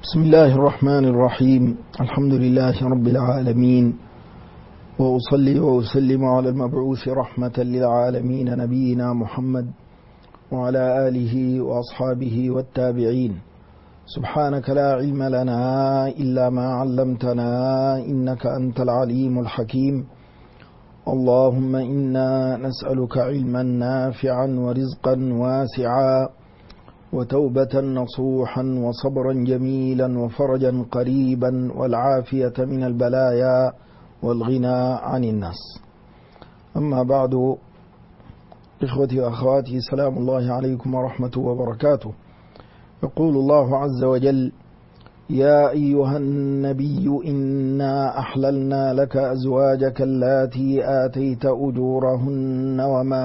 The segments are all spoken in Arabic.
بسم الله الرحمن الرحيم. الحمد لله رب العالمين، وأصلي وأسلم على المبعوث رحمة للعالمين نبينا محمد وعلى آله وأصحابه والتابعين. سبحانك لا علم لنا إلا ما علمتنا إنك أنت العليم الحكيم. اللهم إنا نسألك علما نافعا ورزقا واسعا وتوبة نصوحا وصبرا جميلا وفرجا قريبا والعافية من البلايا والغنى عن الناس. أما بعد، إخوتي وأخواتي، سلام الله عليكم ورحمة وبركاته. يقول الله عز وجل: يا أيها النبي إنا أحللنا لك أزواجك اللاتي آتيت أجورهن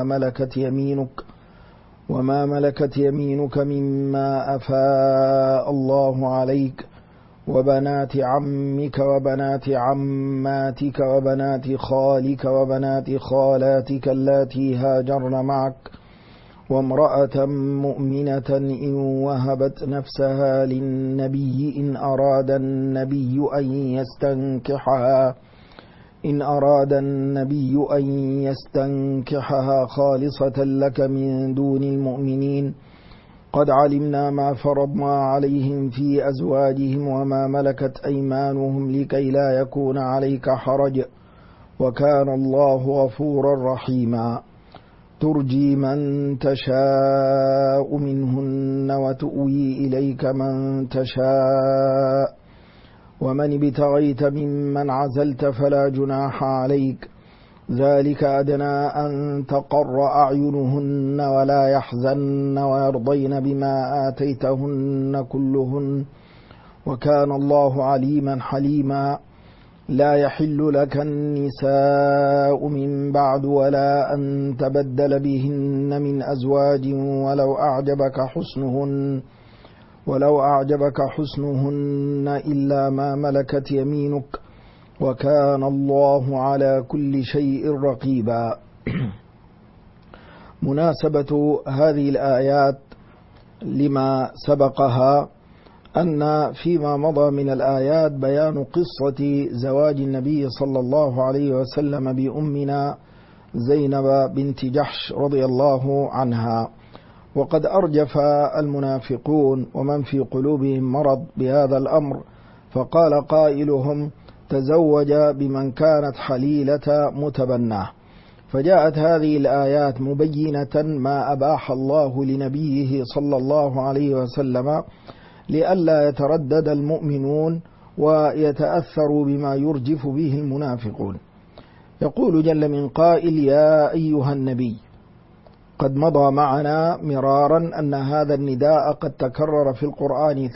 وما ملكت يمينك مما أفاء الله عليك وبنات عمك وبنات عماتك وبنات خالك وبنات خالاتك اللاتي هاجرن معك وامرأة مؤمنة إن وهبت نفسها للنبي إن أراد النبي أن يستنكحها خالصة لك من دون المؤمنين. قد علمنا ما فرضنا عليهم في أزواجهم وما ملكت أيمانهم لكي لا يكون عليك حرج، وكان الله غفورا رحيما. ترجي من تشاء منهن وتؤوي إليك من تشاء، ومن ابتغيت ممن عزلت فلا جناح عليك. ذلك أدنى أن تقر أعينهن ولا يحزن ويرضين بما آتيتهن كلهن، وكان الله عليما حليما. لا يحل لك النساء من بعد ولا أن تبدل بهن من أزواج ولو أعجبك حسنهن إلا ما ملكت يمينك، وكان الله على كل شيء رقيبا. مناسبة هذه الآيات لما سبقها أن فيما مضى من الآيات بيان قصة زواج النبي صلى الله عليه وسلم بأمنا زينب بنت جحش رضي الله عنها. وقد أرجف المنافقون ومن في قلوبهم مرض بهذا الأمر، فقال قائلهم: تزوج بمن كانت حليلة متبناه. فجاءت هذه الآيات مبينة ما أباح الله لنبيه صلى الله عليه وسلم لئلا يتردد المؤمنون ويتأثروا بما يرجف به المنافقون. يقول جل من قائل: يا أيها النبي. قد مضى معنا مرارا أن هذا النداء قد تكرر في القرآن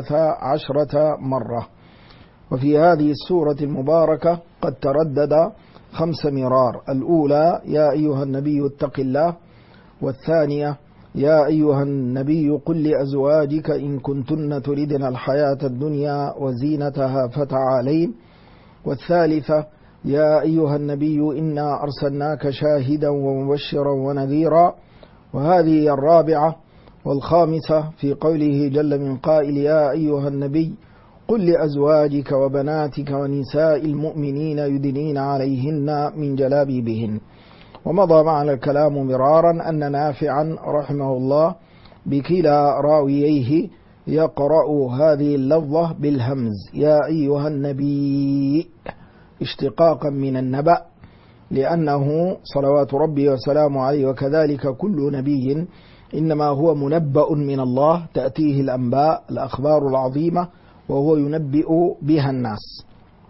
13 مرة، وفي هذه السورة المباركة قد تردد 5 مرار. الأولى: يا أيها النبي اتق الله. والثانية: يا أيها النبي قل لأزواجك إن كنتن تردن الحياة الدنيا وزينتها فتعالين. والثالثة: يا أيها النبي إنا أرسلناك شاهدا ومبشرا ونذيرا. وهذه الرابعة. والخامسة في قوله جل من قائل: يا أيها النبي قل لأزواجك وبناتك ونساء المؤمنين يدنين عليهن من جلابيبهن. ومضى معنا الكلام مرارا أن نافعا رحمه الله بكلا راوييه يقرأ هذه اللفظة بالهمز: يا أيها النبي، اشتقاقا من النبأ، لأنه صلوات ربي وسلامه عليه وكذلك كل نبي إنما هو منبأ من الله، تأتيه الأنباء الأخبار العظيمة وهو ينبئ بها الناس.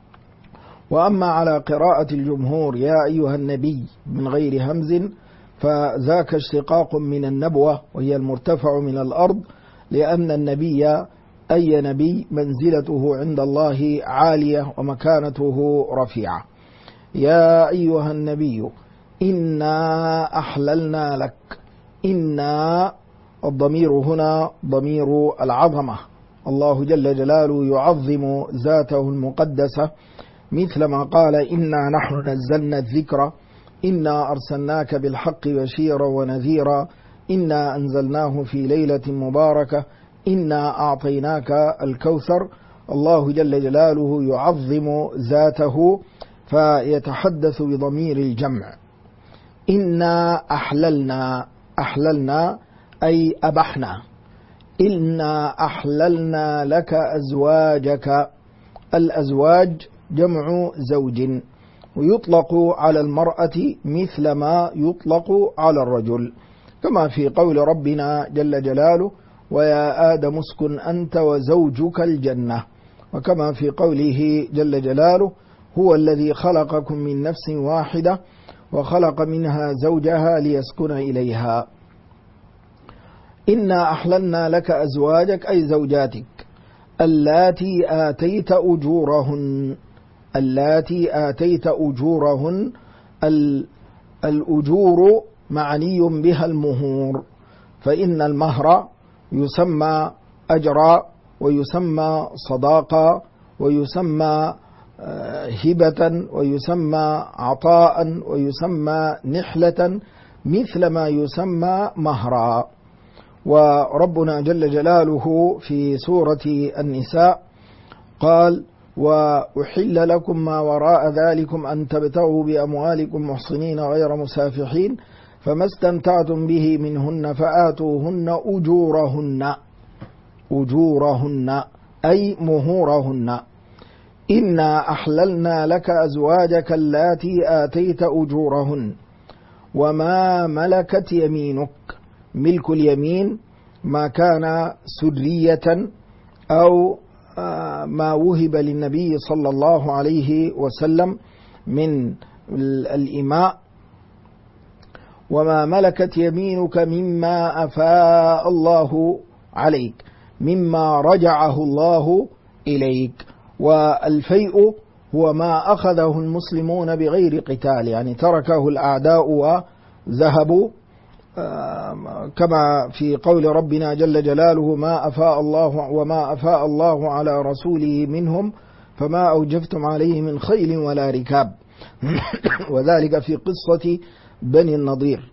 وأما على قراءة الجمهور يا أيها النبي من غير همز فذاك اشتقاق من النبوة، وهي المرتفع من الأرض، لأن النبي أي نبي منزلته عند الله عالية ومكانته رفيعة. يا أيها النبي إنا أحللنا لك. إنا الضمير هنا ضمير العظمة، الله جل جلاله يعظم ذاته المقدسة، مثلما قال: إنا نحن نزلنا الذكر إنا أرسلناك بالحق بشيرا ونذيرا إنا أنزلناه في ليلة مباركة إنا أعطيناك الكوثر. الله جل جلاله يعظم ذاته فيتحدث بضمير الجمع. إنا أحللنا أي أبحنا. إنا أحللنا لك أزواجك. الأزواج جمع زوج، ويطلق على المرأة مثل ما يطلق على الرجل، كما في قول ربنا جل جلاله ويا آدم اسكن أنت وزوجك الجنة، وكما في قوله جل جلاله هو الذي خلقكم من نفس واحدة وخلق منها زوجها ليسكن إليها. إنا أحللنا لك أزواجك أي زوجاتك اللاتي آتيت أجورهن. اللاتي آتيت أجورهن، الأجور معني بها المهور، فإن المهر يسمى أجرا ويسمى صداقا ويسمى هبة ويسمى عطاء ويسمى نحلة مثل ما يسمى مهرا. وربنا جل جلاله في سورة النساء قال وأحل لكم ما وراء ذلكم أن تبتغوا بأموالكم محصنين غير مسافحين فما استمتعتم به منهن فآتوهن أجورهن أي مهورهن. إنا أحللنا لك أزواجك اللاتي آتيت أجورهن وما ملكت يمينك. ملك اليمين ما كان سرية أو ما وهب للنبي صلى الله عليه وسلم من الإماء. وما ملكت يمينك مما أفاء الله عليك، مما رجعه الله إليك. والفيء هو ما أخذه المسلمون بغير قتال، يعني تركه الأعداء وذهبوا، كما في قول ربنا جل جلاله وما أفاء الله على رسوله منهم فما أوجفتم عليه من خيل ولا ركاب وذلك في قصة بني النضير.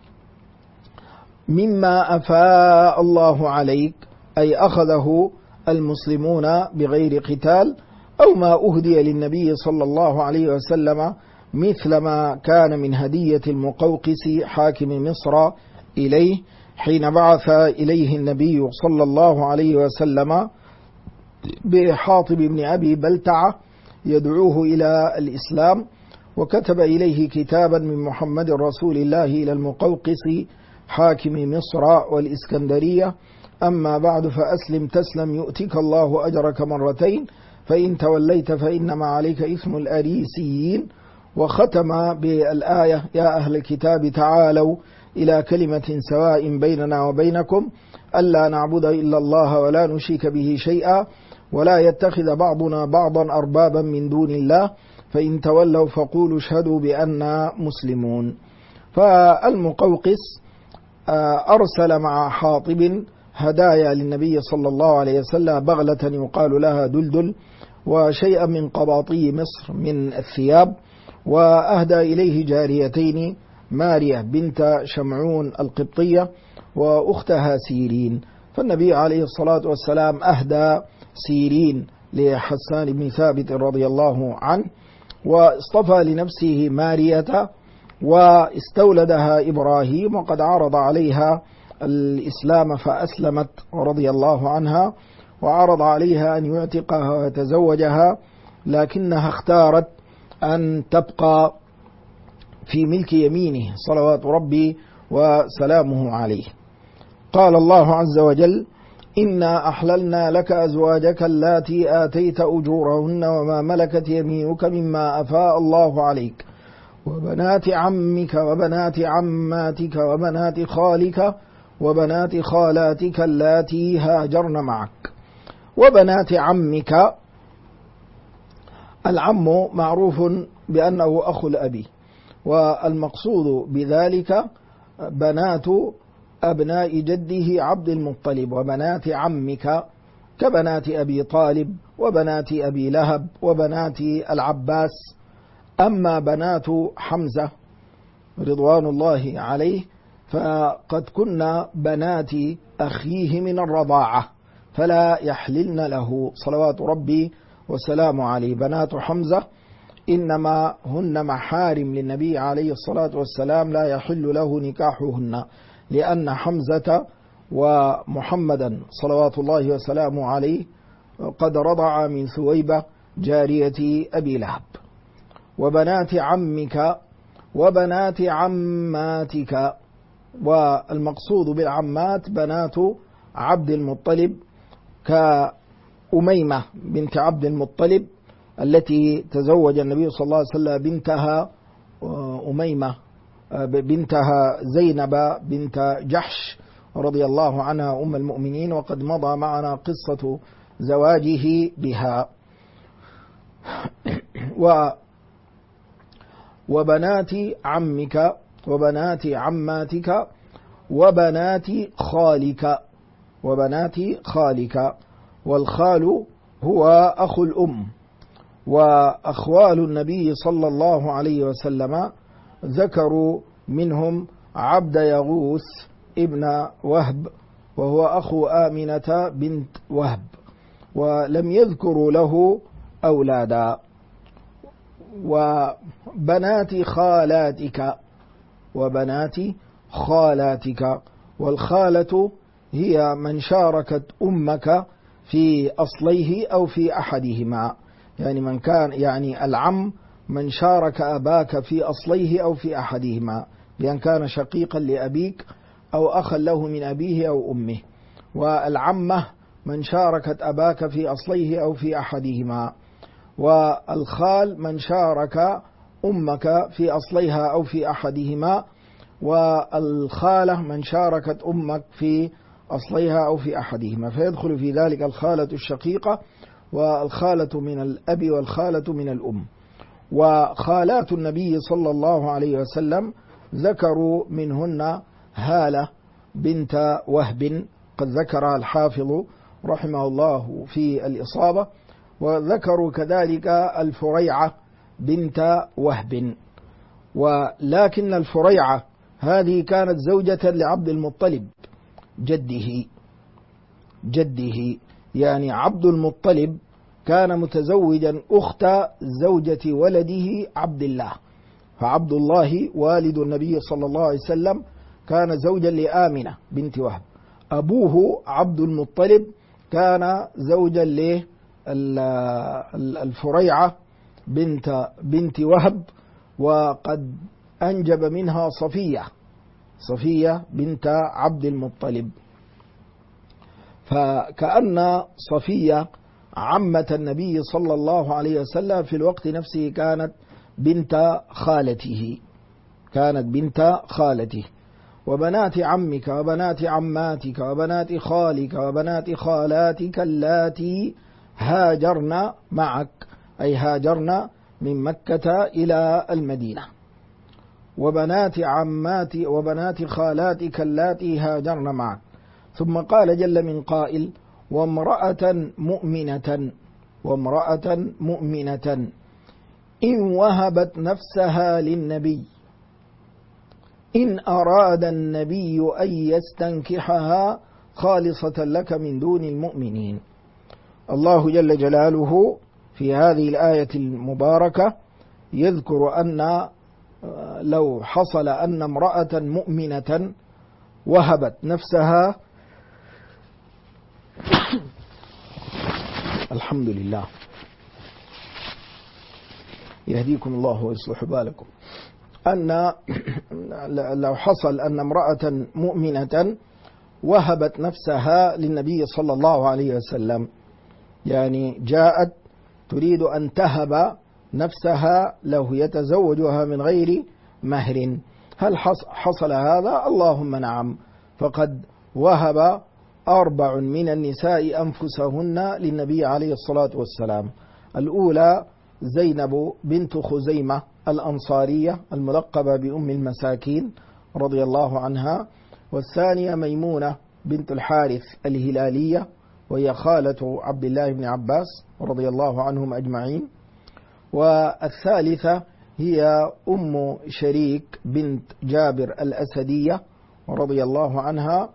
مما أفاء الله عليك أي أخذه المسلمون بغير قتال، أو ما أهدي للنبي صلى الله عليه وسلم مثل ما كان من هدية المقوقس حاكم مصر إليه حين بعث إليه النبي صلى الله عليه وسلم بحاطب بن أبي بلتعة يدعوه إلى الإسلام، وكتب إليه كتابا من محمد رسول الله إلى المقوقس حاكم مصر والإسكندرية: أما بعد فأسلم تسلم يؤتك الله أجرك مرتين فإن توليت فإنما عليك إثم الأريسيين. وختم بالآية: يا أهل الكتاب تعالوا إلى كلمة سواء بيننا وبينكم ألا نعبد إلا الله ولا نشرك به شيئا ولا يتخذ بعضنا بعضا أربابا من دون الله فإن تولوا فقولوا اشهدوا بأننا مسلمون. فالمقوقس أرسل مع حاطب هدايا للنبي صلى الله عليه وسلم: بغلة يقال لها دلدل، وشيئا من قباطي مصر من الثياب، وأهدى إليه جاريتين: ماريا بنت شمعون القبطية وأختها سيرين. فالنبي عليه الصلاة والسلام أهدى سيرين لحسان بن ثابت رضي الله عنه، واصطفى لنفسه مارية، واستولدها إبراهيم وقد عرض عليها الإسلام فأسلمت رضي الله عنها، وعرض عليها أن يعتقها ويتزوجها، لكنها اختارت أن تبقى في ملك يمينه صلوات ربي وسلامه عليه. قال الله عز وجل: إنا أحللنا لك أزواجك اللاتي آتيت أجورهن وما ملكت يمينك مما أفاء الله عليك وبنات عمك وبنات عماتك وبنات خالك وبنات خالاتك اللاتي هاجرن معك. وبنات عمك، العم معروف بأنه أخو الأب، والمقصود بذلك بنات أبناء جده عبد المطلب، وبنات عمك كبنات أبي طالب وبنات أبي لهب وبنات العباس. أما بنات حمزة رضوان الله عليه فقد كن بنات أخيه من الرضاعة، فلا يحللن له صلوات ربي وسلام عليه. بنات حمزة إنما هن محارم للنبي عليه الصلاة والسلام، لا يحل له نكاحهن، لأن حمزة ومحمدا صلوات الله وسلامه عليه قد رضع من ثويبة جارية أبي لهب. وبنات عمك وبنات عماتك، والمقصود بالعمات بنات عبد المطلب كأميمة بنت عبد المطلب التي تزوج النبي صلى الله عليه وسلم بنتها أميمة بنتها زينب بنت جحش رضي الله عنها أم المؤمنين، وقد مضى معنا قصة زواجه بها. وبنات عمك وبنات عماتك وبنات خالك وبنات خالك، والخال هو أخو الأم. وأخوال النبي صلى الله عليه وسلم ذكروا منهم عبد يغوث ابن وهب، وهو أخو آمنة بنت وهب، ولم يذكروا له أولادا. وبنات خالاتك وبنات خالاتك، والخالة هي من شاركت أمك في أصليه أو في أحدهما، يعني من كان العم من شارك أباك في أصليه أو في أحدهما، بأن كان شقيقا لأبيك أو أخا له من أبيه أو أمه. والعمة من شاركت أباك في أصليه أو في أحدهما. والخال من شارك أمك في أصليها أو في أحدهما. والخالة من شاركت أمك في أصليها أو في أحدهما، فيدخل في ذلك الخالة الشقيقة والخالة من الأب والخالة من الأم. وخالات النبي صلى الله عليه وسلم ذكروا منهن هالة بنت وهب، قد ذكرها الحافظ رحمه الله في الإصابة. وذكروا كذلك الفريعة بنت وهب، ولكن الفريعة هذه كانت زوجة لعبد المطلب جده، يعني عبد المطلب كان متزوجا أخت زوجة ولده عبد الله، فعبد الله والد النبي صلى الله عليه وسلم كان زوجا لآمنة بنت وهب. أبوه عبد المطلب كان زوجا للفريعة بنت وهب، وقد أنجب منها صفية بنت عبد المطلب. فكأن صفية عمة النبي صلى الله عليه وسلم في الوقت نفسه كانت بنت خالته. وبنات عمك وبنات عماتك وبنات خالك وبنات خالاتك اللاتي هاجرن معك، أي هاجرن من مكة إلى المدينة. وبنات خالاتك اللاتي هاجرن معك. ثم قال جل من قائل: وامرأة مؤمنة إن وهبت نفسها للنبي إن أراد النبي أن يستنكحها خالصة لك من دون المؤمنين. الله جل جلاله في هذه الآية المباركة يذكر أن لو حصل أن امرأة مؤمنة وهبت نفسها الحمد لله يهديكم الله ويصلح بالكم، أن لو حصل أن امرأة مؤمنة وهبت نفسها للنبي صلى الله عليه وسلم، يعني جاءت تريد أن تهب نفسها له يتزوجها من غير مهر، هل حصل هذا؟ اللهم نعم، فقد وهب 4 من النساء أنفسهن للنبي عليه الصلاة والسلام. الأولى زينب بنت خزيمة الأنصارية الملقبة بأم المساكين رضي الله عنها، والثانية ميمونة بنت الحارث الهلالية وهي خالة عبد الله بن عباس رضي الله عنهم أجمعين، والثالثة هي أم شريك بنت جابر الأسدية رضي الله عنها،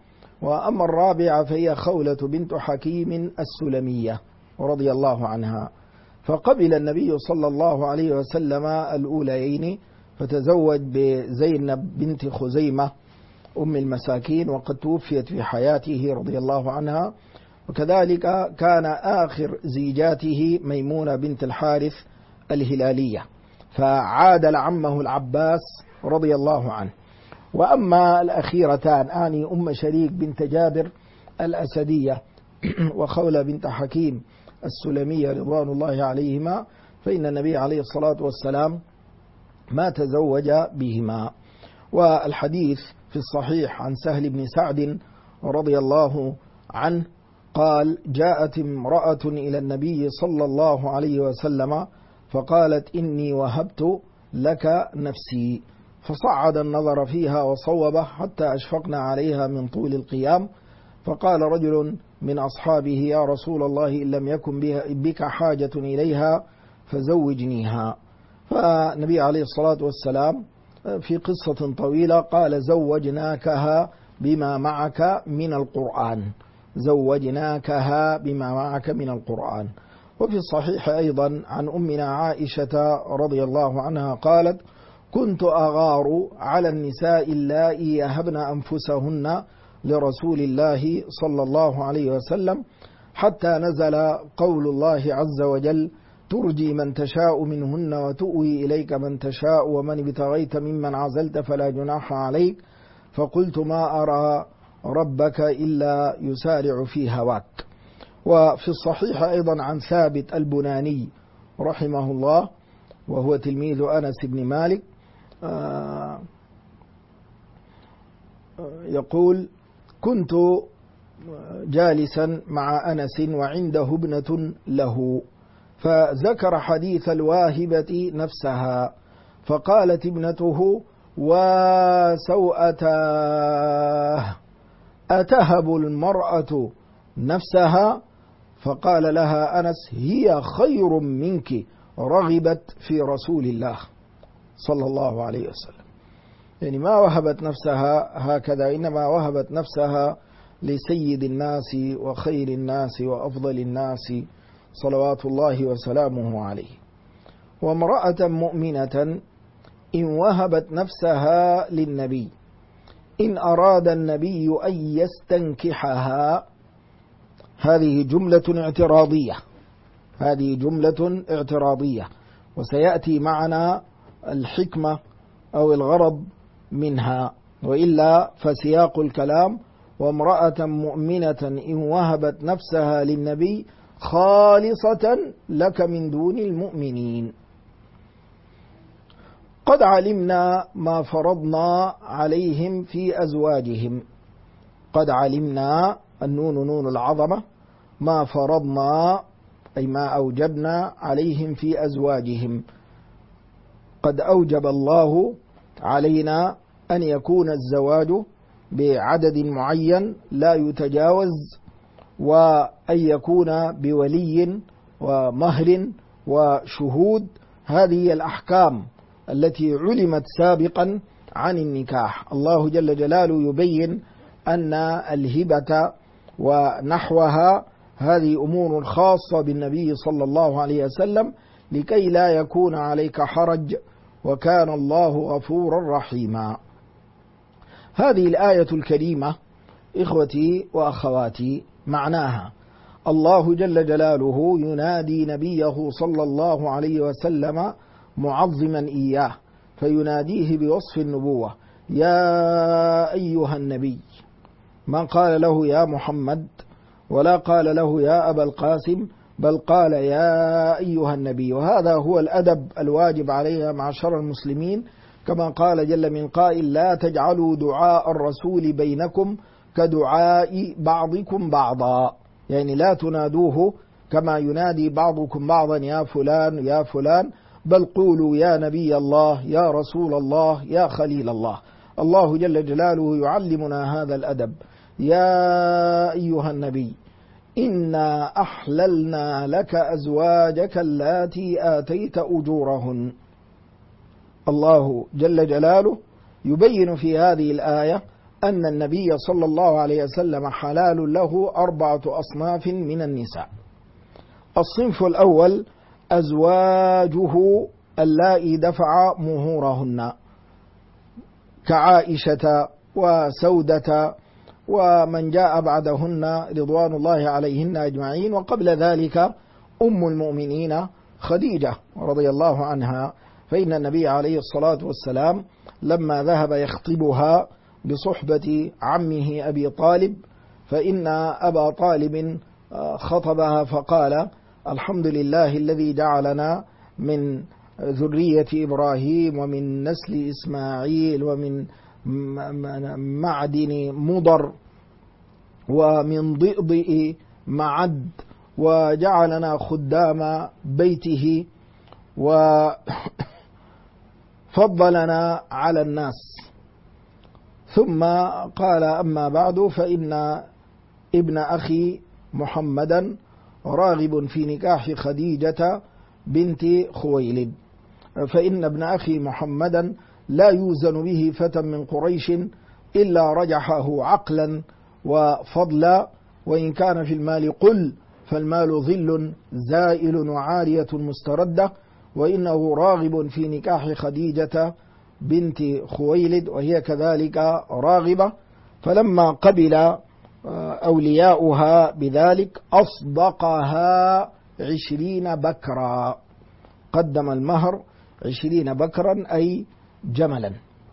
وأما الرابعة فهي خولة بنت حكيم السلمية رضي الله عنها. فقبل النبي صلى الله عليه وسلم الأوليين فتزوج بزينب بنت خزيمة أم المساكين، وقد توفيت في حياته رضي الله عنها. وكذلك كان آخر زيجاته ميمونة بنت الحارث الهلالية، فعادل عمه العباس رضي الله عنه. وأما الأخيرتان آني أم شريك بنت جابر الأسدية وخولة بنت حكيم السلمية رضوان الله عليهما، فإن النبي عليه الصلاة والسلام ما تزوج بهما. والحديث في الصحيح عن سهل بن سعد رضي الله عنه قال: جاءت امرأة إلى النبي صلى الله عليه وسلم فقالت: إني وهبت لك نفسي، فصعد النظر فيها وصوبه حتى أشفقنا عليها من طول القيام. فقال رجل من أصحابه: يا رسول الله، إن لم يكن بك حاجة إليها فزوجنيها. فالنبي عليه الصلاة والسلام في قصة طويلة قال: زوجناكها بما معك من القرآن، زوجناكها بما معك من القرآن. وفي الصحيح أيضا عن أمنا عائشة رضي الله عنها قالت: كنت أغار على النساء اللائي يهبن أنفسهن لرسول الله صلى الله عليه وسلم، حتى نزل قول الله عز وجل: ترجي من تشاء منهن وتؤوي إليك من تشاء ومن ابتغيت ممن عزلت فلا جناح عليك. فقلت: ما أرى ربك إلا يسارع في هواك. وفي الصحيح أيضا عن ثابت البناني رحمه الله وهو تلميذ أنس بن مالك يقول: كنت جالسا مع أنس وعنده ابنة له، فذكر حديث الواهبة نفسها، فقالت ابنته: وسوءتاه، أتهب المرأة نفسها؟ فقال لها أنس: هي خير منك، رغبت في رسول الله صلى الله عليه وسلم. يعني ما وهبت نفسها هكذا، إنما وهبت نفسها لسيد الناس وخير الناس وأفضل الناس صلوات الله وسلامه عليه. وامرأة مؤمنة إن وهبت نفسها للنبي إن أراد النبي أن يستنكحها. هذه جملة اعتراضية، هذه جملة اعتراضية، وسيأتي معنا الحكمة أو الغرض منها، وإلا فسياق الكلام: وامرأة مؤمنة إن وهبت نفسها للنبي خالصة لك من دون المؤمنين. قد علمنا ما فرضنا عليهم في أزواجهم. قد علمنا، النون نون العظمة، ما فرضنا أي ما أوجبنا عليهم في أزواجهم. قد أوجب الله علينا أن يكون الزواج بعدد معين لا يتجاوز، وأن يكون بولي ومهر وشهود. هذه الأحكام التي علمت سابقا عن النكاح. الله جل جلاله يبين أن الهبة ونحوها هذه أمور خاصة بالنبي صلى الله عليه وسلم لكي لا يكون عليك حرج، وكان الله غفورا رحيما. هذه الآية الكريمة إخوتي وأخواتي معناها: الله جل جلاله ينادي نبيه صلى الله عليه وسلم معظما إياه، فيناديه بوصف النبوة: يا أيها النبي. ما قال له يا محمد ولا قال له يا أبا القاسم، بل قال يا أيها النبي. وهذا هو الأدب الواجب علينا معشر المسلمين، كما قال جل من قائل: لا تجعلوا دعاء الرسول بينكم كدعاء بعضكم بعضا. يعني لا تنادوه كما ينادي بعضكم بعضا يا فلان يا فلان، بل قولوا يا نبي الله، يا رسول الله، يا خليل الله. الله جل جلاله يعلمنا هذا الأدب: يا أيها النبي إنا أحللنا لك أزواجك اللاتي آتيت أجورهن. الله جل جلاله يبين في هذه الآية أن النبي صلى الله عليه وسلم حلال له 4 أصناف من النساء. الصنف الأول أزواجه اللائي دفع مهورهن كعائشة وسودة ومن جاء بعدهن رضوان الله عليهن أجمعين، وقبل ذلك أم المؤمنين خديجة رضي الله عنها، فإن النبي عليه الصلاة والسلام لما ذهب يخطبها بصحبة عمه أبي طالب، فإن أبا طالب خطبها فقال: الحمد لله الذي جعلنا من ذرية إبراهيم ومن نسل إسماعيل ومن معدن مضر ومن ضئضئ معد، وجعلنا خدام بيته وفضلنا على الناس. ثم قال: أما بعد فإن ابن أخي محمدا راغب في نكاح خديجة بنت خويلد، فإن ابن أخي محمدا لا يوزن به فتى من قريش إلا رجحه عقلا وفضلا، وإن كان في المال قل فالمال ظل زائل وعارية مستردة، وإنه راغب في نكاح خديجة بنت خويلد وهي كذلك راغبة. فلما قبل أولياؤها بذلك أصدقها 20 بكرا، قدم المهر 20 بكرا أي جملا.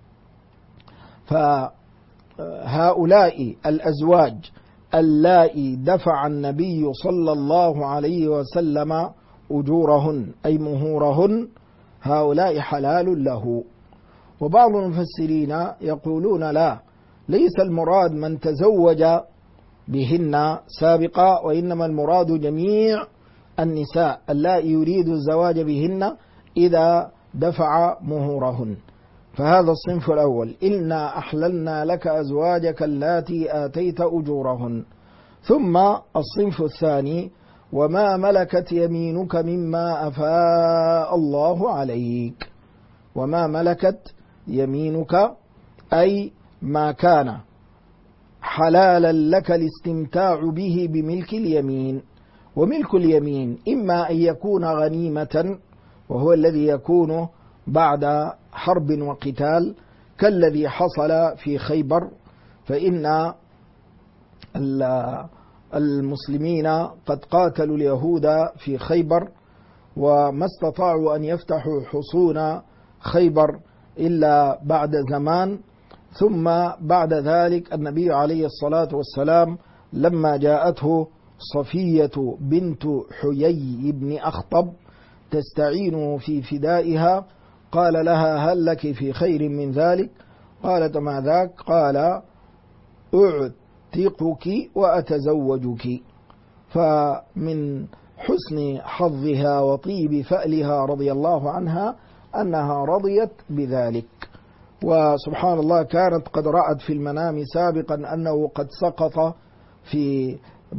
فهؤلاء الأزواج اللائي دفع النبي صلى الله عليه وسلم أجورهن أي مهورهن، هؤلاء حلال له. وبعض المفسرين يقولون لا، ليس المراد من تزوج بهن سابقا، وإنما المراد جميع النساء اللائي يريد الزواج بهن إذا دفع مهورهن. فهذا الصنف الأول: إنا أحللنا لك أزواجك اللاتي آتيت أجورهن. ثم الصنف الثاني: وما ملكت يمينك مما أفاء الله عليك. وما ملكت يمينك أي ما كان حلالا لك الاستمتاع به بملك اليمين. وملك اليمين إما أن يكون غنيمة، وهو الذي يكون بعد حرب وقتال كالذي حصل في خيبر، فإن المسلمين قد قاتلوا اليهود في خيبر وما استطاعوا أن يفتحوا حصون خيبر إلا بعد زمان. ثم بعد ذلك النبي عليه الصلاة والسلام لما جاءته صفية بنت حيي بن أخطب تستعين في فدائها قال لها: هل لك في خير من ذلك؟ قالت: ما ذاك؟ قال: أعتقك وأتزوجك. فمن حسن حظها وطيب فألها رضي الله عنها أنها رضيت بذلك. وسبحان الله كانت قد رأت في المنام سابقا أنه قد سقط في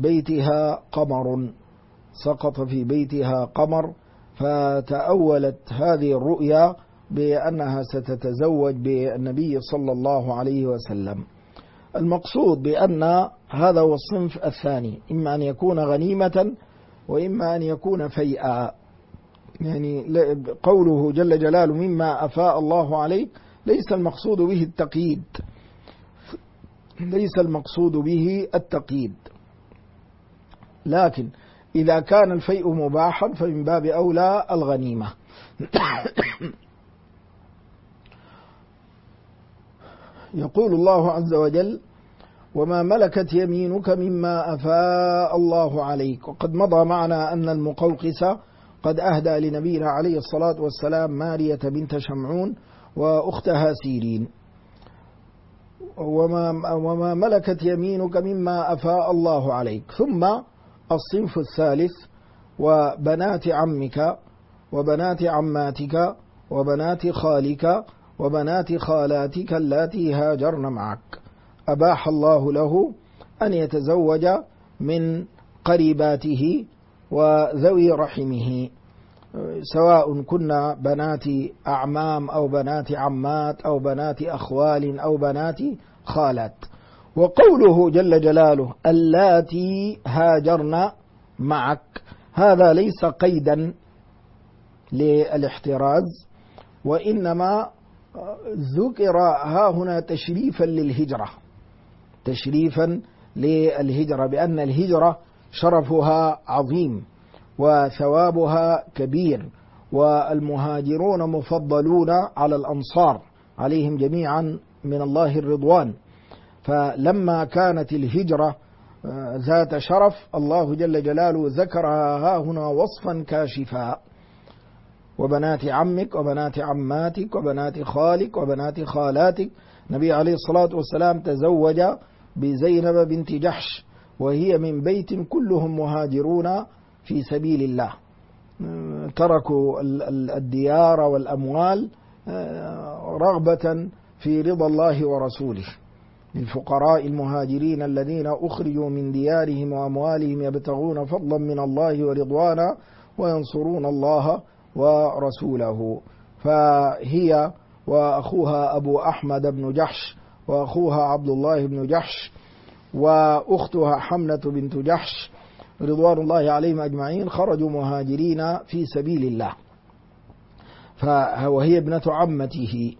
بيتها قمر، فتأولت هذه الرؤيا بأنها ستتزوج بالنبي صلى الله عليه وسلم. المقصود بأن هذا هو الصنف الثاني، إما أن يكون غنيمة وإما أن يكون فيئا. يعني قوله جل جلاله مما أفاء الله عليك ليس المقصود به التقييد، لكن إذا كان الفيء مباحا فمن باب أولى الغنيمة. يقول الله عز وجل: وما ملكت يمينك مما أفاء الله عليك. وقد مضى معنا أن المقوقس قد أهدى لنبينا عليه الصلاة والسلام مارية بنت شمعون وأختها سيرين. وما ملكت يمينك مما أفاء الله عليك. ثم الصنف الثالث: وبنات عمك وبنات عماتك وبنات خالك وبنات خالاتك اللاتي هاجرن معك. أباح الله له أن يتزوج من قريباته وذوي رحمه، سواء كنا بنات أعمام أو بنات عمات أو بنات أخوال أو بنات خالات. وقوله جل جلاله اللاتي هاجرن معك، هذا ليس قيدا للاحتراز، وإنما ذكر ها هنا تشريفا للهجرة، تشريفا للهجرة، بأن الهجرة شرفها عظيم وثوابها كبير، والمهاجرون مفضلون على الأنصار عليهم جميعا من الله الرضوان. فلما كانت الهجرة ذات شرف، الله جل جلاله ذكرها ها هنا وصفا كاشفا: وبنات عمك وبنات عماتك وبنات خالك وبنات خالاتك. النبي عليه الصلاة والسلام تزوج بزينب بنت جحش، وهي من بيت كلهم مهاجرون في سبيل الله، تركوا الديار والأموال رغبة في رضا الله ورسوله، للفقراء المهاجرين الذين أخرجوا من ديارهم وأموالهم يبتغون فضلا من الله ورضوانا وينصرون الله ورسوله. فهي وأخوها أبو أحمد بن جحش، وأخوها عبد الله بن جحش، وأختها حمنة بنت جحش رضوان الله عليهم أجمعين، خرجوا مهاجرين في سبيل الله، وهي ابنة عمته.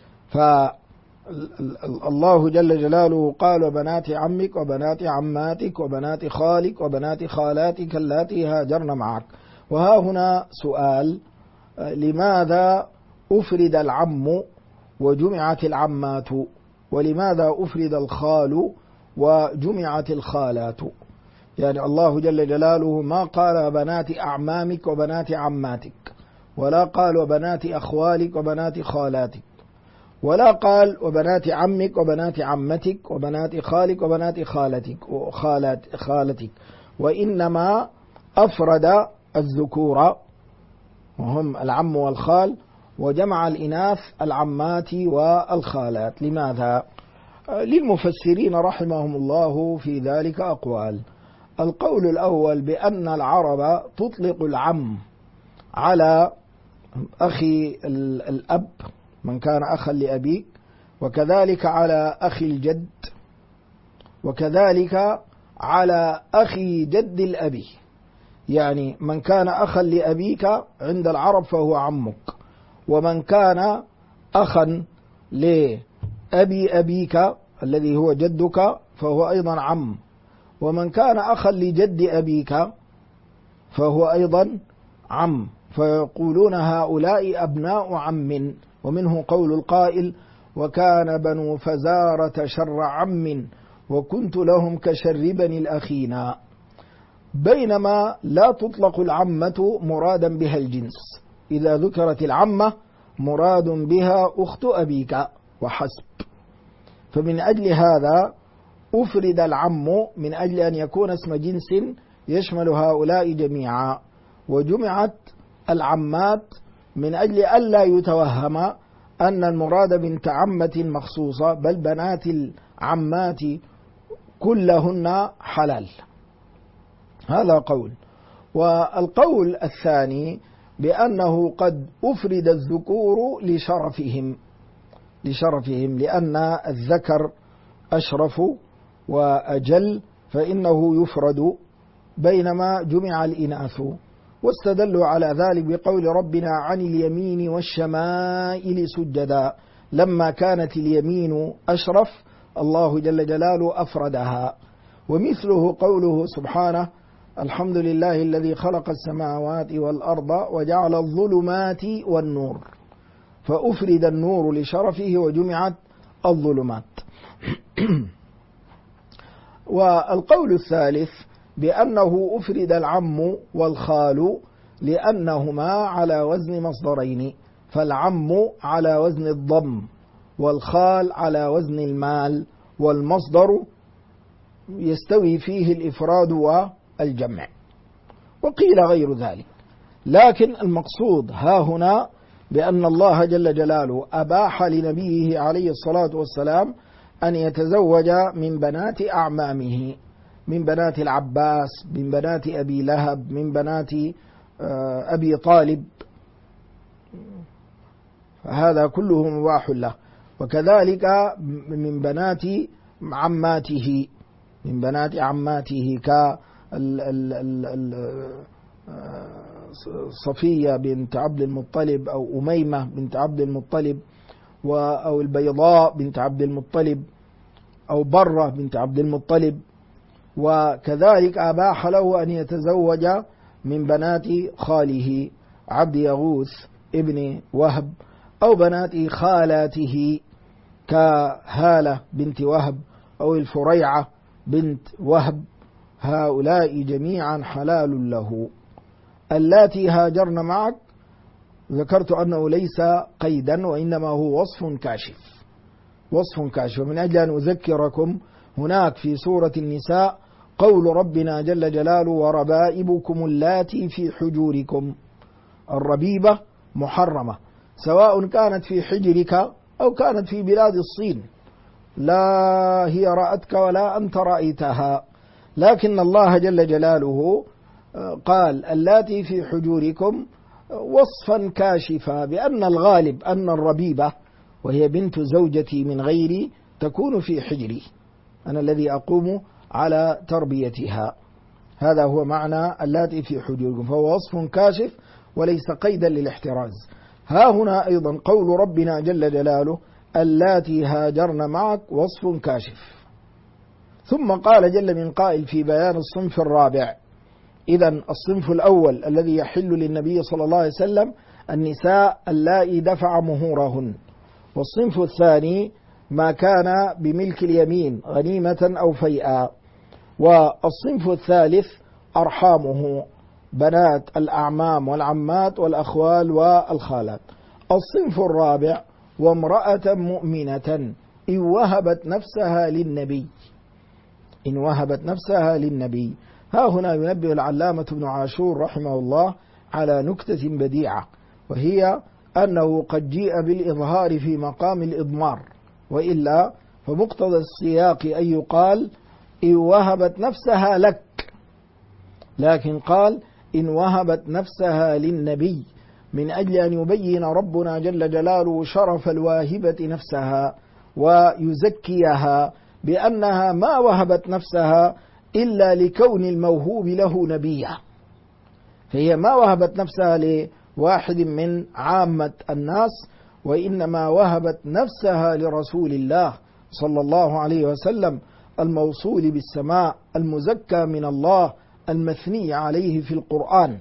فالله جل جلاله قال: وبنات عمك وبنات عماتك وبنات خالك وبنات خالاتك اللاتي هاجرن معك. وها هنا سؤال: لماذا أفرد العم وجمعت العمات؟ ولماذا أفرد الخال وجمعت الخالات؟ يعني الله جل جلاله ما قال بنات أعمامك وبنات عماتك، ولا قال وبنات أخوالك وبنات خالاتك، ولا قال وبنات عمك وبنات عمتك وبنات خالك وبنات خالتك، وإنما أفرد الذكور وهم العم والخال، وجمع الإناث العمات والخالات. لماذا؟ للمفسرين رحمهم الله في ذلك أقوال. القول الأول بأن العرب تطلق العم على أخي الأب من كان أخا لأبيك، وكذلك على أخي الجد، وكذلك على أخي جد الأبي. يعني من كان أخا لأبيك عند العرب فهو عمك، ومن كان أخا لأبي أبيك الذي هو جدك فهو أيضا عم، ومن كان أخا لجد أبيك فهو أيضا عم. فيقولون هؤلاء أبناء عم. ومنه قول القائل: وكان بنو فزارة شر عم وكنت لهم كشر بني الأخينا. بينما لا تطلق العمة مرادا بها الجنس، إذا ذكرت العمة مراد بها أخت أبيك وحسب. فمن أجل هذا أفرد العم من أجل أن يكون اسم جنس يشمل هؤلاء جميعا، وجمعت العمات من أجل ألا يتوهم أن المراد بنت عمة مخصوصة، بل بنات العمات كلهن حلال. هذا قول. والقول الثاني بأنه قد أفرد الذكور لشرفهم، لأن الذكر أشرف وأجل فإنه يفرد، بينما جمع الإناث. واستدلوا على ذلك بقول ربنا: عن اليمين والشمائل سجدا. لما كانت اليمين أشرف الله جل جلاله أفردها. ومثله قوله سبحانه: الحمد لله الذي خلق السماوات والأرض وجعل الظلمات والنور. فأفرد النور لشرفه وجمعت الظلمات. والقول الثالث بأنه أفرد العم والخال لأنهما على وزن مصدرين، فالعم على وزن الضم والخال على وزن المال، والمصدر يستوي فيه الإفراد والجمع. وقيل غير ذلك، لكن المقصود ها هنا بأن الله جل جلاله أباح لنبيه عليه الصلاة والسلام أن يتزوج من بنات أعمامه، من بنات العباس، من بنات أبي لهب، من بنات أبي طالب، فهذا كله مباح له. وكذلك من بنات عماته، صفية بنت عبد المطلب، أو أميمة بنت عبد المطلب، أو البيضاء بنت عبد المطلب، أو برة بنت عبد المطلب. وكذلك أباح له أن يتزوج من بنات خاله عبد يغوث ابن وهب، أو بنات خالاته كهالة بنت وهب، أو الفريعة بنت وهب. هؤلاء جميعا حلال له. اللاتي هاجرن معك ذكرت أنه ليس قيدا، وإنما هو وصف كاشف. ومن أجل أن أذكركم، هناك في سورة النساء قول ربنا جل جلاله: وربائبكم اللاتي في حجوركم. الربيبة محرمة، سواء كانت في حجرك أو كانت في بلاد الصين، لا هي رأتك ولا أنت رأيتها، لكن الله جل جلاله قال اللاتي في حجوركم وصفا كاشفا، بأن الغالب أن الربيبة وهي بنت زوجتي من غيري تكون في حجري، أنا الذي أقوم على تربيتها. هذا هو معنى اللاتي في حجوركم، فهو وصف كاشف وليس قيدا للاحتراز. ها هنا أيضا قول ربنا جل جلاله: اللاتي هاجرن معك، وصف كاشف. ثم قال جل من قائل في بيان الصنف الرابع. إذن الصنف الأول الذي يحل للنبي صلى الله عليه وسلم النساء اللائي دفع مهورهن، والصنف الثاني ما كان بملك اليمين غنيمة أو فيئا، والصنف الثالث أرحامه بنات الأعمام والعمات والأخوال والخالات. الصنف الرابع: وامرأة مؤمنة إن وهبت نفسها للنبي. ها هنا ينبه العلامة ابن عاشور رحمه الله على نكتة بديعة، وهي أنه قد جيء بالإظهار في مقام الإضمار، وإلا فمقتضى السياق أن يقال إن وهبت نفسها لك، لكن قال إن وهبت نفسها للنبي، من أجل أن يبين ربنا جل جلاله شرف الواهبة نفسها ويزكيها بأنها ما وهبت نفسها إلا لكون الموهوب له نبيا، فهي ما وهبت نفسها لواحد من عامة الناس، وإنما وهبت نفسها لرسول الله صلى الله عليه وسلم الموصول بالسماء، المزكى من الله، المثني عليه في القرآن.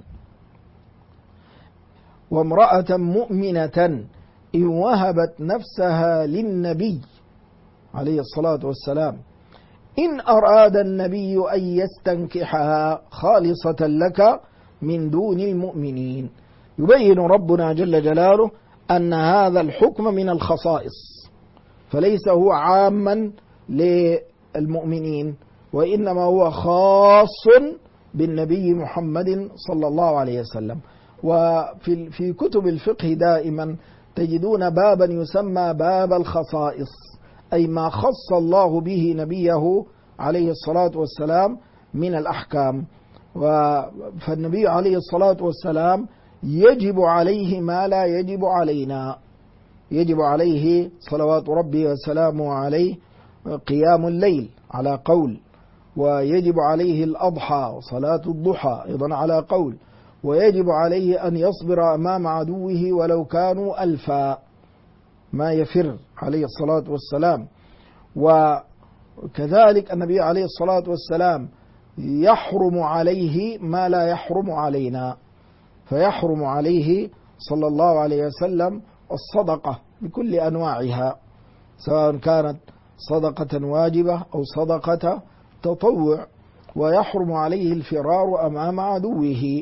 وامرأة مؤمنة إن وهبت نفسها للنبي عليه الصلاة والسلام إن أراد النبي أن يستنكحها خالصة لك من دون المؤمنين. يبين ربنا جل جلاله أن هذا الحكم من الخصائص، فليس هو عاما للمؤمنين، وإنما هو خاص بالنبي محمد صلى الله عليه وسلم. وفي كتب الفقه دائما تجدون بابا يسمى باب الخصائص، أي ما خص الله به نبيه عليه الصلاة والسلام من الأحكام. فالنبي عليه الصلاة والسلام يجب عليه ما لا يجب علينا، يجب عليه صلوات ربي وسلامه عليه قيام الليل على قول، ويجب عليه الأضحى وصلاة الضحى أيضا على قول، ويجب عليه أن يصبر أمام عدوه ولو كانوا ألفا، ما يفر عليه الصلاة والسلام. وكذلك النبي عليه الصلاة والسلام يحرم عليه ما لا يحرم علينا، فيحرم عليه صلى الله عليه وسلم الصدقة بكل أنواعها، سواء كانت صدقة واجبة أو صدقة تطوع، ويحرم عليه الفرار أمام عدوه.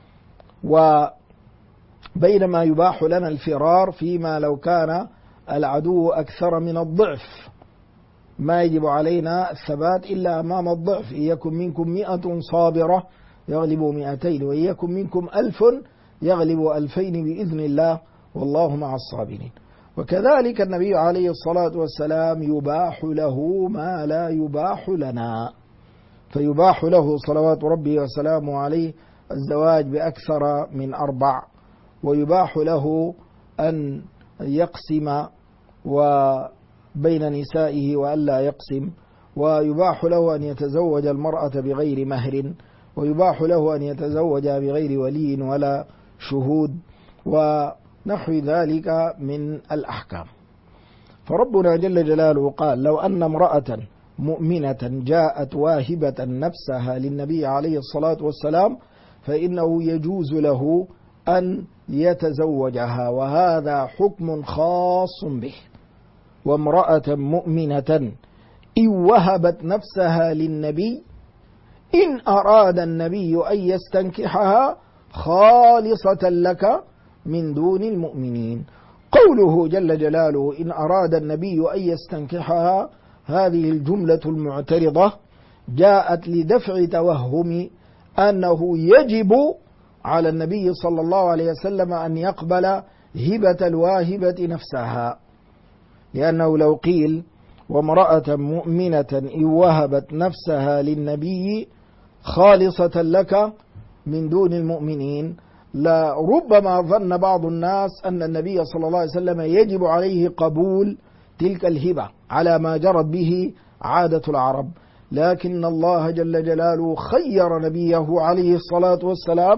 وبينما يباح لنا الفرار فيما لو كان العدو أكثر من الضعف، ما يجب علينا الثبات إلا أمام الضعف. إن يكن منكم 100 صابرة يغلبوا 200، وإن يكن منكم 1000 يغلبوا 2000 بإذن الله، والله مع الصابرين. وكذلك النبي عليه الصلاة والسلام يباح له ما لا يباح لنا، فيباح له صلوات ربي وسلامه عليه الزواج بأكثر من 4، ويباح له أن يقسم وبين نسائه وألا يقسم، ويباح له أن يتزوج المرأة بغير مهر، ويباح له أن يتزوج بغير ولي ولا شهود، ونحو ذلك من الأحكام. فربنا جل جلاله قال: لو أن امرأة مؤمنة جاءت واهبة نفسها للنبي عليه الصلاة والسلام فإنه يجوز له أن يتزوجها، وهذا حكم خاص به. وامرأة مؤمنة إن وهبت نفسها للنبي إن أراد النبي أن يستنكحها خالصة لك من دون المؤمنين. قوله جل جلاله إن أراد النبي أن يستنكحها، هذه الجملة المعترضة جاءت لدفع توهم أنه يجب على النبي صلى الله عليه وسلم أن يقبل هبة الواهبة نفسها، لأنه لو قيل وامرأة مؤمنة إن وهبت نفسها للنبي خالصة لك من دون المؤمنين، لربما ظن بعض الناس أن النبي صلى الله عليه وسلم يجب عليه قبول تلك الهبة على ما جرت به عادة العرب، لكن الله جل جلاله خير نبيه عليه الصلاة والسلام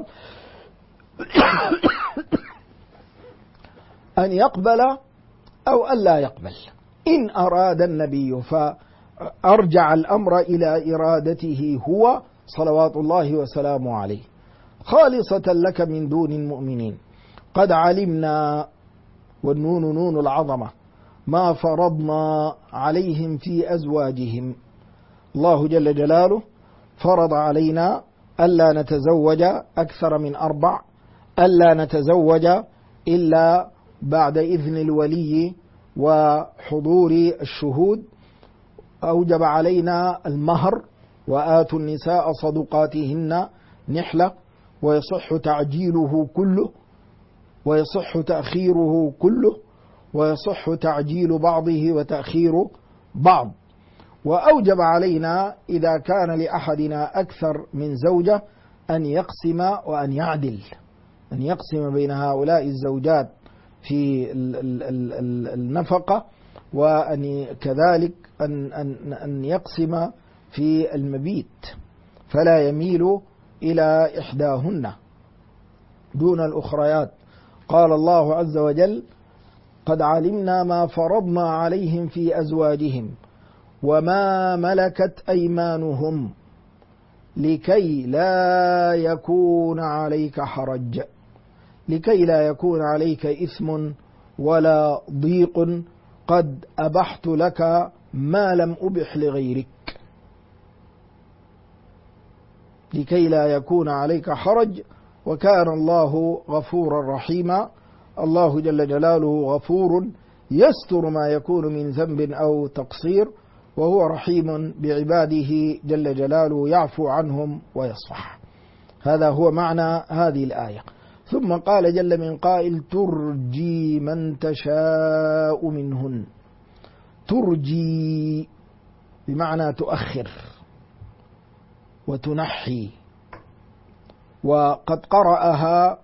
أن يقبل أو ألا يقبل إن أراد النبي، فأرجع الأمر إلى إرادته هو صلوات الله وسلامه عليه. خالصة لك من دون المؤمنين، قد علمنا، والنون نون العظمة، ما فرضنا عليهم في أزواجهم. الله جل جلاله فرض علينا ألا نتزوج أكثر من 4، ألا نتزوج إلا بعد إذن الولي وحضور الشهود، أوجب علينا المهر، وآتوا النساء صدقاتهن نحلة، ويصح تعجيله كله ويصح تأخيره كله، ويصح تعجيل بعضه وتأخير بعض. وأوجب علينا إذا كان لأحدنا أكثر من زوجة أن يقسم وأن يعدل، أن يقسم بين هؤلاء الزوجات في النفقة، وأن كذلك أن يقسم في المبيت، فلا يميل إلى إحداهن دون الأخريات. قال الله عز وجل قد علمنا ما فرضنا عليهم في أزواجهم وما ملكت أيمانهم لكي لا يكون عليك حرج، لكي لا يكون عليك إثم ولا ضيق، قد أبحت لك ما لم أبح لغيرك، لكي لا يكون عليك حرج، وكان الله غفورا رحيما. الله جل جلاله غفور يستر ما يكون من ذنب أو تقصير، وهو رحيم بعباده جل جلاله يعفو عنهم ويصفح. هذا هو معنى هذه الآية. ثم قال جل من قائل ترجي من تشاء منهن. ترجي بمعنى تؤخر وتنحي، وقد قرأها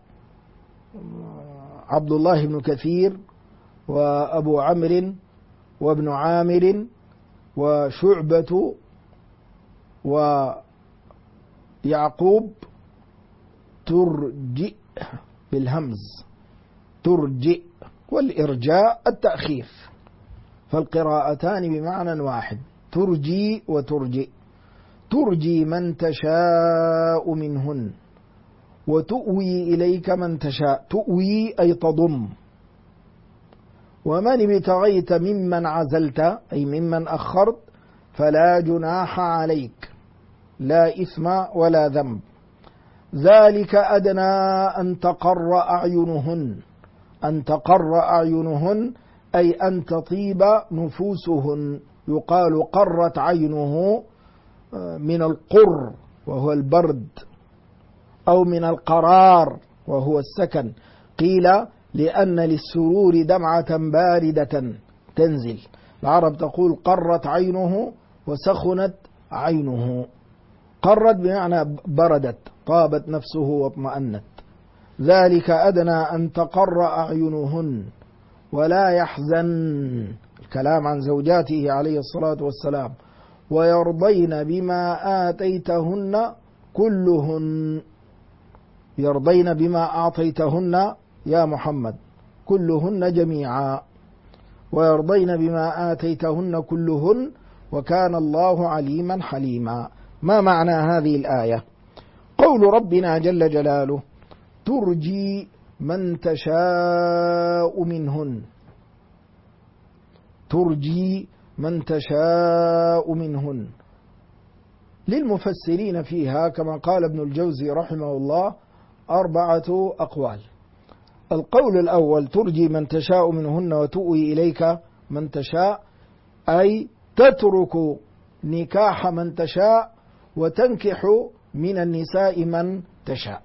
عبد الله بن كثير وأبو عمرو وابن عامر وشعبة ويعقوب ترجئ بالهمز، ترجئ، والإرجاء التأخير، فالقراءتان بمعنى واحد، ترجي وترجئ. ترجي من تشاء منهن وتؤوي إليك من تشاء، تؤوي أي تضم. ومن ابتغيت ممن عزلت أي ممن أخرت فلا جناح عليك، لا إثم ولا ذنب. ذلك أدنى أن تقر أعينهن، أن تقر أعينهن أي أن تطيب نفوسهن. يقال قرت عينه من القر وهو البرد، أو من القرار وهو السكن. قيل لأن للسرور دمعة باردة تنزل، العرب تقول قرت عينه وسخنت عينه. قرت بمعنى بردت، طابت نفسه واطمأنت. ذلك أدنى أن تقر أعينهن ولا يحزن، الكلام عن زوجاته عليه الصلاة والسلام، ويرضين بما آتيتهن كلهن، يرضين بما أعطيتهن يا محمد كلهن جميعا، ويرضين بما آتيتهن كلهن وكان الله عليما حليما. ما معنى هذه الآية؟ قول ربنا جل جلاله: ترجي من تشاء منهن، ترجي من تشاء منهن. للمفسرين فيها كما قال ابن الجوزي رحمه الله 4 أقوال. القول الأول: ترجي من تشاء منهن وتؤوي إليك من تشاء، أي تترك نكاح من تشاء وتنكح من النساء من تشاء.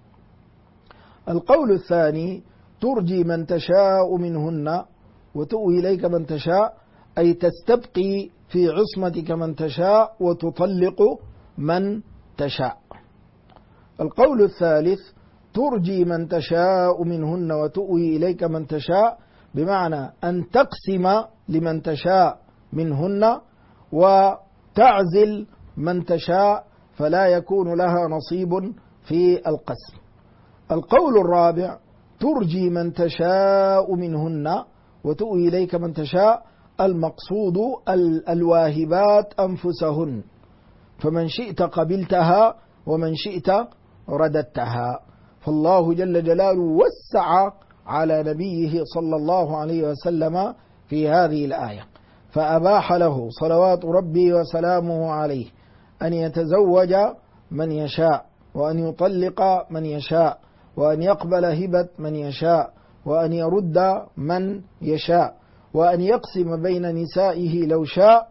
القول الثاني: ترجي من تشاء منهن وتؤوي إليك من تشاء، أي تستبقي في عصمتك من تشاء وتطلق من تشاء. القول الثالث: ترجي من تشاء منهن وتؤوي إليك من تشاء، بمعنى أن تقسم لمن تشاء منهن وتعزل من تشاء فلا يكون لها نصيب في القسم. القول الرابع: ترجي من تشاء منهن وتؤوي إليك من تشاء، المقصود الواهبات أنفسهن، فمن شئت قبلتها ومن شئت رددتها. فالله جل جلاله وسع على نبيه صلى الله عليه وسلم في هذه الآية، فأباح له صلوات ربي وسلامه عليه أن يتزوج من يشاء، وأن يطلق من يشاء، وأن يقبل هبة من يشاء، وأن يرد من يشاء، وأن يقسم بين نسائه لو شاء،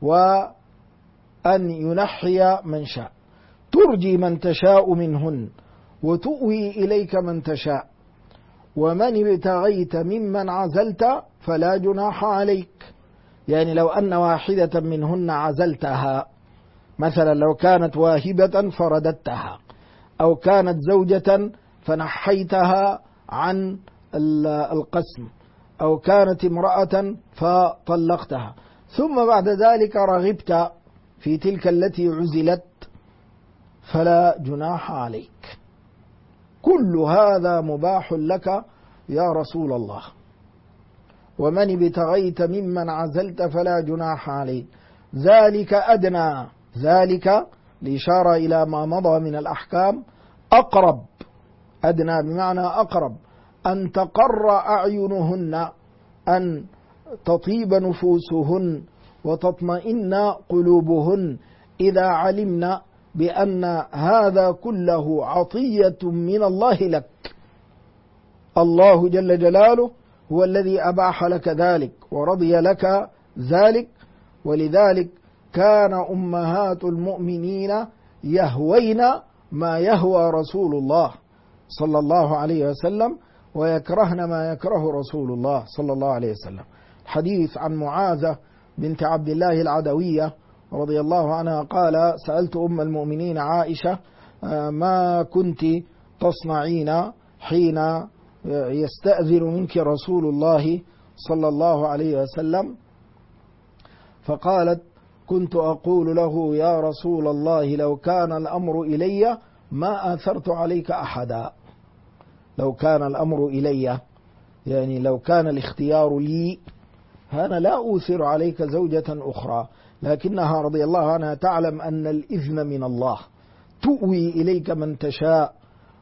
وأن ينحي من شاء. ترجي من تشاء منهن وتؤوي إليك من تشاء، ومن ابتغيت ممن عزلت فلا جناح عليك. يعني لو أن واحدة منهن عزلتها، مثلا لو كانت واهبة فرددتها، أو كانت زوجة فنحيتها عن القسم، أو كانت امرأة فطلقتها، ثم بعد ذلك رغبت في تلك التي عزلت، فلا جناح عليك. كل هذا مباح لك يا رسول الله. ومن ابتغيت ممن عزلت فلا جناح عليك، ذلك أدنى، ذلك الإشارة إلى ما مضى من الأحكام، أقرب، أدنى بمعنى أقرب، أن تقر أعينهن، أن تطيب نفوسهن وتطمئن قلوبهن إذا علمن بأن هذا كله عطية من الله لك. الله جل جلاله هو الذي أباح لك ذلك ورضي لك ذلك، ولذلك كان أمهات المؤمنين يهوين ما يهوى رسول الله صلى الله عليه وسلم، ويكرهن ما يكره رسول الله صلى الله عليه وسلم. حديث عن معاذة بنت عبد الله العدوية رضي الله عنها قال: سألت أم المؤمنين عائشة ما كنت تصنعين حين يستأذن منك رسول الله صلى الله عليه وسلم؟ فقالت: كنت أقول له يا رسول الله لو كان الأمر إلي ما آثرت عليك أحدا. لو كان الأمر إلي، يعني لو كان الاختيار لي، أنا لا أوثر عليك زوجة أخرى، لكنها رضي الله عنها تعلم أن الإذن من الله، تؤوي إليك من تشاء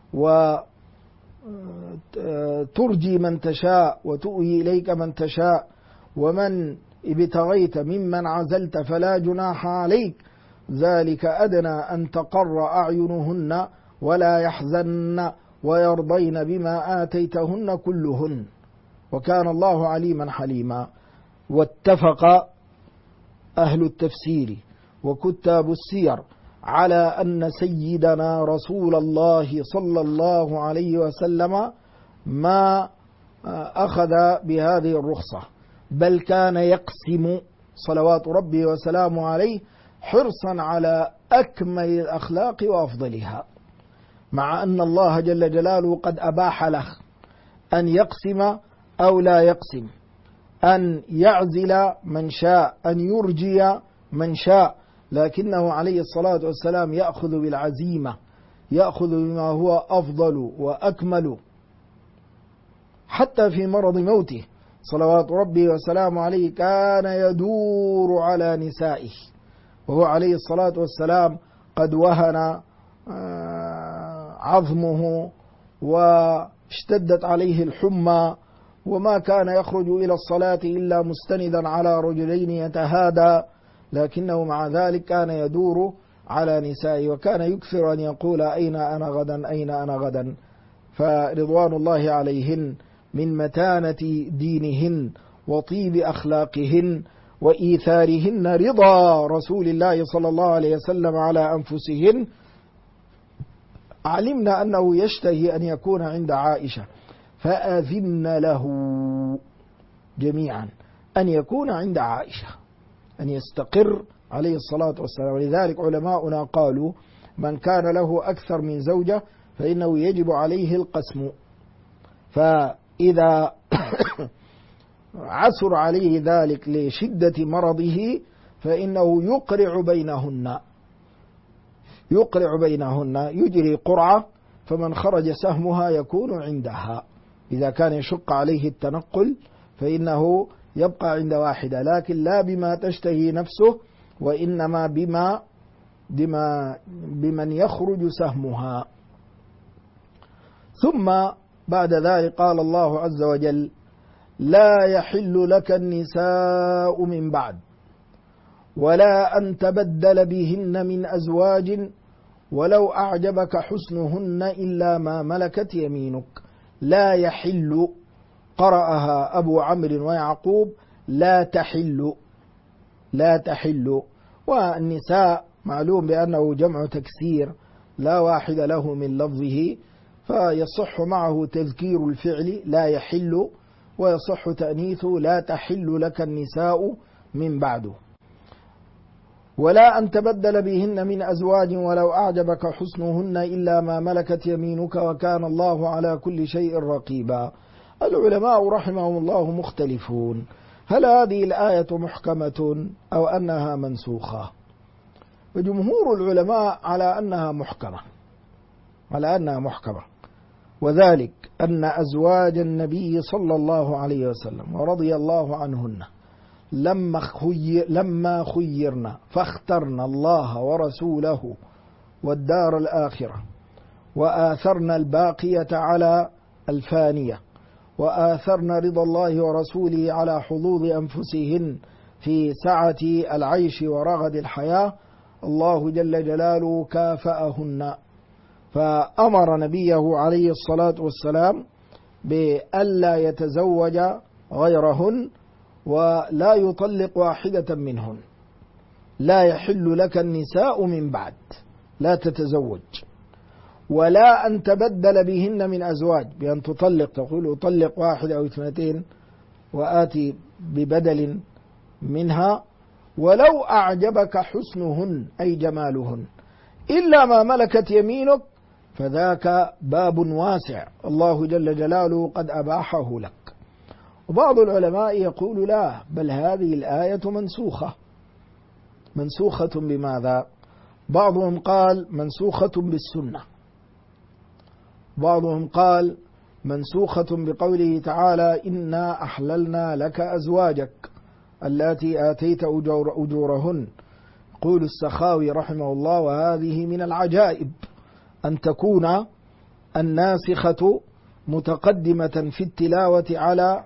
وترجي من تشاء وتؤوي إليك من تشاء، ومن ابتغيت ممن عزلت فلا جناح عليك، ذلك أدنى أن تقر أعينهن ولا يحزن ويرضين بما آتيتهن كلهن وكان الله عليما حليما. واتفق أهل التفسير وكتاب السير على أن سيدنا رسول الله صلى الله عليه وسلم ما أخذ بهذه الرخصة، بل كان يقسم صلوات ربه وسلامه عليه حرصا على أكمل الأخلاق وأفضلها، مع أن الله جل جلاله قد أباح له أن يقسم أو لا يقسم، أن يعزل من شاء، أن يرجي من شاء، لكنه عليه الصلاة والسلام يأخذ بالعزيمة، يأخذ بما هو أفضل وأكمل. حتى في مرض موته صلوات ربي وسلامه عليه كان يدور على نسائه، وهو عليه الصلاة والسلام قد وهن عظمه واشتدت عليه الحمى، وما كان يخرج إلى الصلاة إلا مستندا على رجلين يتهادى، لكنه مع ذلك كان يدور على نسائه، وكان يكثر أن يقول أين أنا غدا، أين أنا غدا. فرضوان الله عليهن من متانة دينهن وطيب أخلاقهن وإيثارهن رضا رسول الله صلى الله عليه وسلم على أنفسهن، علمنا أنه يشتهي أن يكون عند عائشة، فأذن له جميعا أن يكون عند عائشة، أن يستقر عليه الصلاة والسلام. ولذلك علماؤنا قالوا من كان له أكثر من زوجة فإنه يجب عليه القسم، فإذا عسر عليه ذلك لشدة مرضه فإنه يقرع بينهن، يجري قرعة، فمن خرج سهمها يكون عندها. إذا كان يشق عليه التنقل فإنه يبقى عند واحدة، لكن لا بما تشتهي نفسه، وإنما بمن يخرج سهمها. ثم بعد ذلك قال الله عز وجل: لا يحل لك النساء من بعد ولا أن تبدل بهن من أزواج ولو أعجبك حسنهن إلا ما ملكت يمينك. لا يحل قرأها أبو عمرو ويعقوب لا تحل، لا تحل. والنساء معلوم بأنه جمع تكسير لا واحد له من لفظه، فيصح معه تذكير الفعل لا يحل، ويصح تأنيثه لا تحل لك النساء من بعده. ولا أن تبدل بهن من أزواج ولو أعجبك حسنهن إلا ما ملكت يمينك وكان الله على كل شيء رقيبا. العلماء رحمهم الله مختلفون، هل هذه الآية محكمة أو أنها منسوخة؟ وجمهور العلماء على أنها محكمة، وذلك أن أزواج النبي صلى الله عليه وسلم ورضي الله عنهن لما خيرنا فاخترنا الله ورسوله والدار الآخرة، وآثرنا الباقية على الفانية، وآثرنا رضا الله ورسوله على حظوظ أنفسهن في سعة العيش ورغد الحياة، الله جل جلاله كافأهن، فأمر نبيه عليه الصلاة والسلام بألا يتزوج غيرهن ولا يطلق واحدة منهن. لا يحل لك النساء من بعد، لا تتزوج. ولا أن تبدل بهن من أزواج، بأن تطلق، تقول أطلق واحدة أو اثنتين وآتي ببدل منها، ولو أعجبك حسنهن أي جمالهن إلا ما ملكت يمينك، فذاك باب واسع الله جل جلاله قد أباحه لك. وبعض العلماء يقول لا، بل هذه الآية منسوخة بماذا؟ بعضهم قال منسوخة بالسنة، بعضهم قال منسوخة بقوله تعالى: إنا أحللنا لك أزواجك التي آتيت أجورهن. يقول السخاوي رحمه الله: وهذه من العجائب أن تكون الناسخة متقدمة في التلاوة على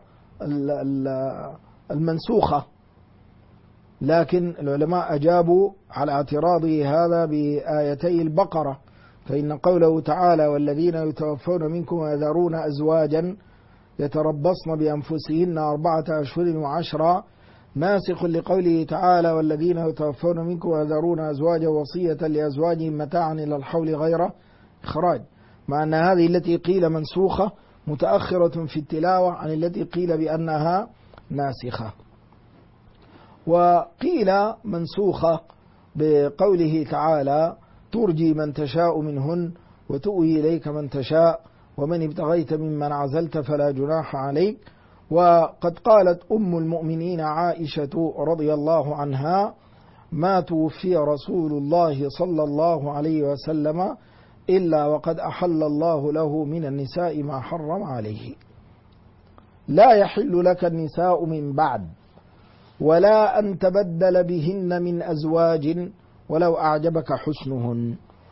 المنسوخة. لكن العلماء أجابوا على اعتراضه هذا بآيتي البقرة، فإن قوله تعالى: والذين يتوفون منكم ويذرون أزواجا يتربصن بأنفسهن 4 أشهر وعشرا ناسخ لقوله تعالى: والذين يتوفون منكم ويذرون أزواجا وصية لأزواجهم متاعا إلى الحول غير إخراج، مع أن هذه التي قيل منسوخة متأخرة في التلاوة عن التي قيل بأنها ناسخة. وقيل منسوخة بقوله تعالى: ترجي من تشاء منهن وتؤوي إليك من تشاء ومن ابتغيت ممن عزلت فلا جناح عليك. وقد قالت أم المؤمنين عائشة رضي الله عنها: ما توفي رسول الله صلى الله عليه وسلم إلا وقد أحل الله له من النساء ما حرم عليه. لا يحل لك النساء من بعد ولا أن تبدل بهن من أزواج ولو أعجبك حسنهن.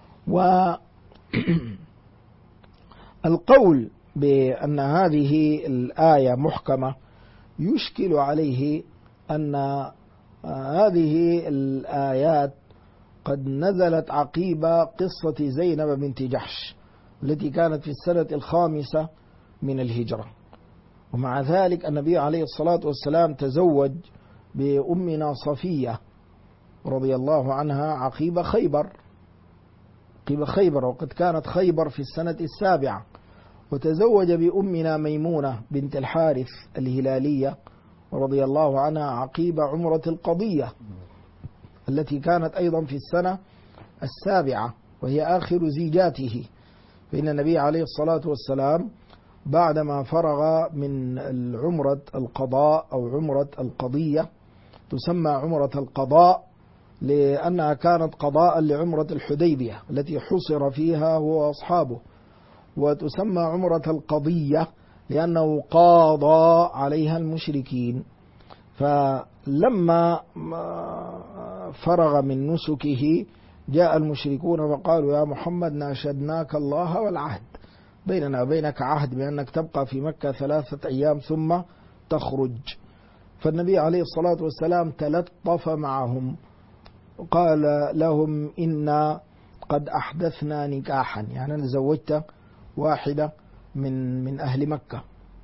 والقول بأن هذه الآية محكمة يشكل عليه أن هذه الآيات قد نزلت عقيب قصة زينب بنت جحش التي كانت في السنة 5 من الهجرة، ومع ذلك النبي عليه الصلاة والسلام تزوج بأمنا صفية رضي الله عنها عقيب خيبر، وقد كانت خيبر في السنة 7، وتزوج بأمنا ميمونة بنت الحارث الهلالية رضي الله عنها عقيب عمرة القضية التي كانت أيضا في السنة 7 وهي آخر زيجاته. فإن النبي عليه الصلاة والسلام بعدما فرغ من عمرة القضاء أو عمرة القضية، تسمى عمرة القضاء لأنها كانت قضاء لعمرة الحديبية التي حصر فيها هو وأصحابه، وتسمى عمرة القضية لأنه قاضى عليها المشركين. فلما فرغ من نسكه جاء المشركون وقالوا: يا محمد ناشدناك الله والعهد، بيننا وبينك عهد بأنك تبقى في مكة 3 أيام ثم تخرج. فالنبي عليه الصلاة والسلام تلطف معهم، قال لهم: إنا قد أحدثنا نكاحا، يعني أنا زوجت واحدة من أهل مكة،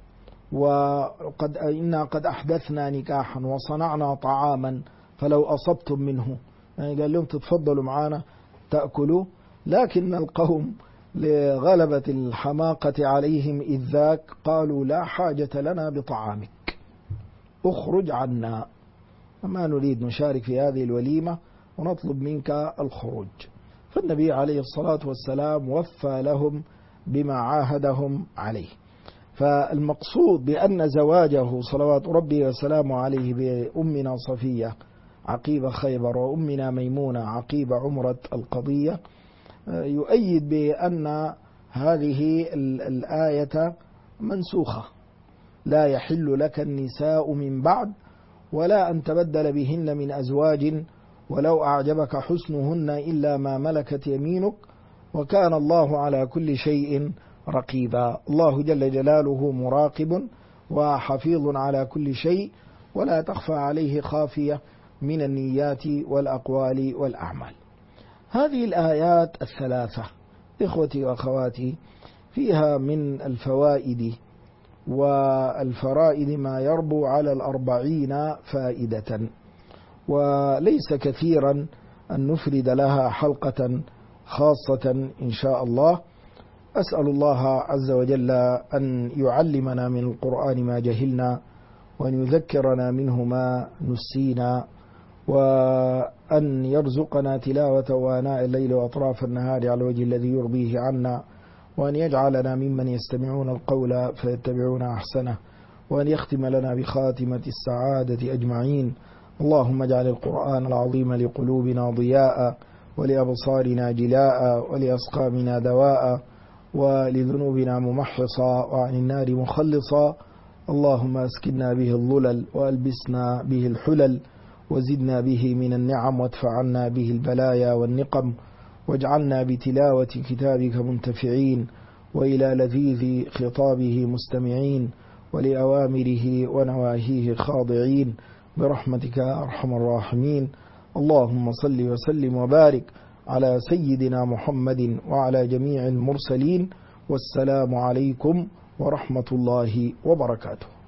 إنا قد أحدثنا نكاحا وصنعنا طعاما فلو أصبتم منه، يعني قال لهم تتفضلوا معنا تأكلوا. لكن القوم لغلبة الحماقة عليهم إذ ذاك قالوا: لا حاجة لنا بطعامك، اخرج عنا، ما نريد نشارك في هذه الوليمة ونطلب منك الخروج. فالنبي عليه الصلاة والسلام وفى لهم بما عاهدهم عليه. فالمقصود بأن زواجه صلوات ربي وسلامه عليه بأمنا صفية عقيب خيبر وأمنا ميمونة عقيب عمرة القضية يؤيد بأن هذه الآية منسوخة: لا يحل لك النساء من بعد ولا أن تبدل بهن من أزواج ولو أعجبك حسنهن إلا ما ملكت يمينك وكان الله على كل شيء رقيبا. الله جل جلاله مراقب وحفيظ على كل شيء، ولا تخفى عليه خافية من النيات والأقوال والأعمال. هذه الآيات 3 إخوتي وأخواتي فيها من الفوائد والفرائد ما يربو على 40 فائدة، وليس كثيرا أن نفرد لها حلقة خاصة إن شاء الله. أسأل الله عز وجل أن يعلمنا من القرآن ما جهلنا، وأن يذكرنا منه ما نسينا، وأن يرزقنا تلاوة وآناء الليل وأطراف النهار على الوجه الذي يرضيه عنا، وأن يجعلنا ممن يستمعون القول فيتبعون أحسنه، وأن يختم لنا بخاتمة السعادة أجمعين. اللهم اجعل القرآن العظيم لقلوبنا ضياء، ولأبصارنا جلاء، ولأسقامنا دواء، ولذنوبنا ممحصا، وعن النار مخلصا. اللهم اسكننا به الظلل، وألبسنا به الحلل، وزدنا به من النعم، وادفع عنا به البلايا والنقم، واجعلنا بتلاوة كتابك منتفعين، وإلى لذيذ خطابه مستمعين، ولأوامره ونواهيه خاضعين، برحمتك أرحم الراحمين. اللهم صل وسلم وبارك على سيدنا محمد وعلى جميع المرسلين، والسلام عليكم ورحمة الله وبركاته.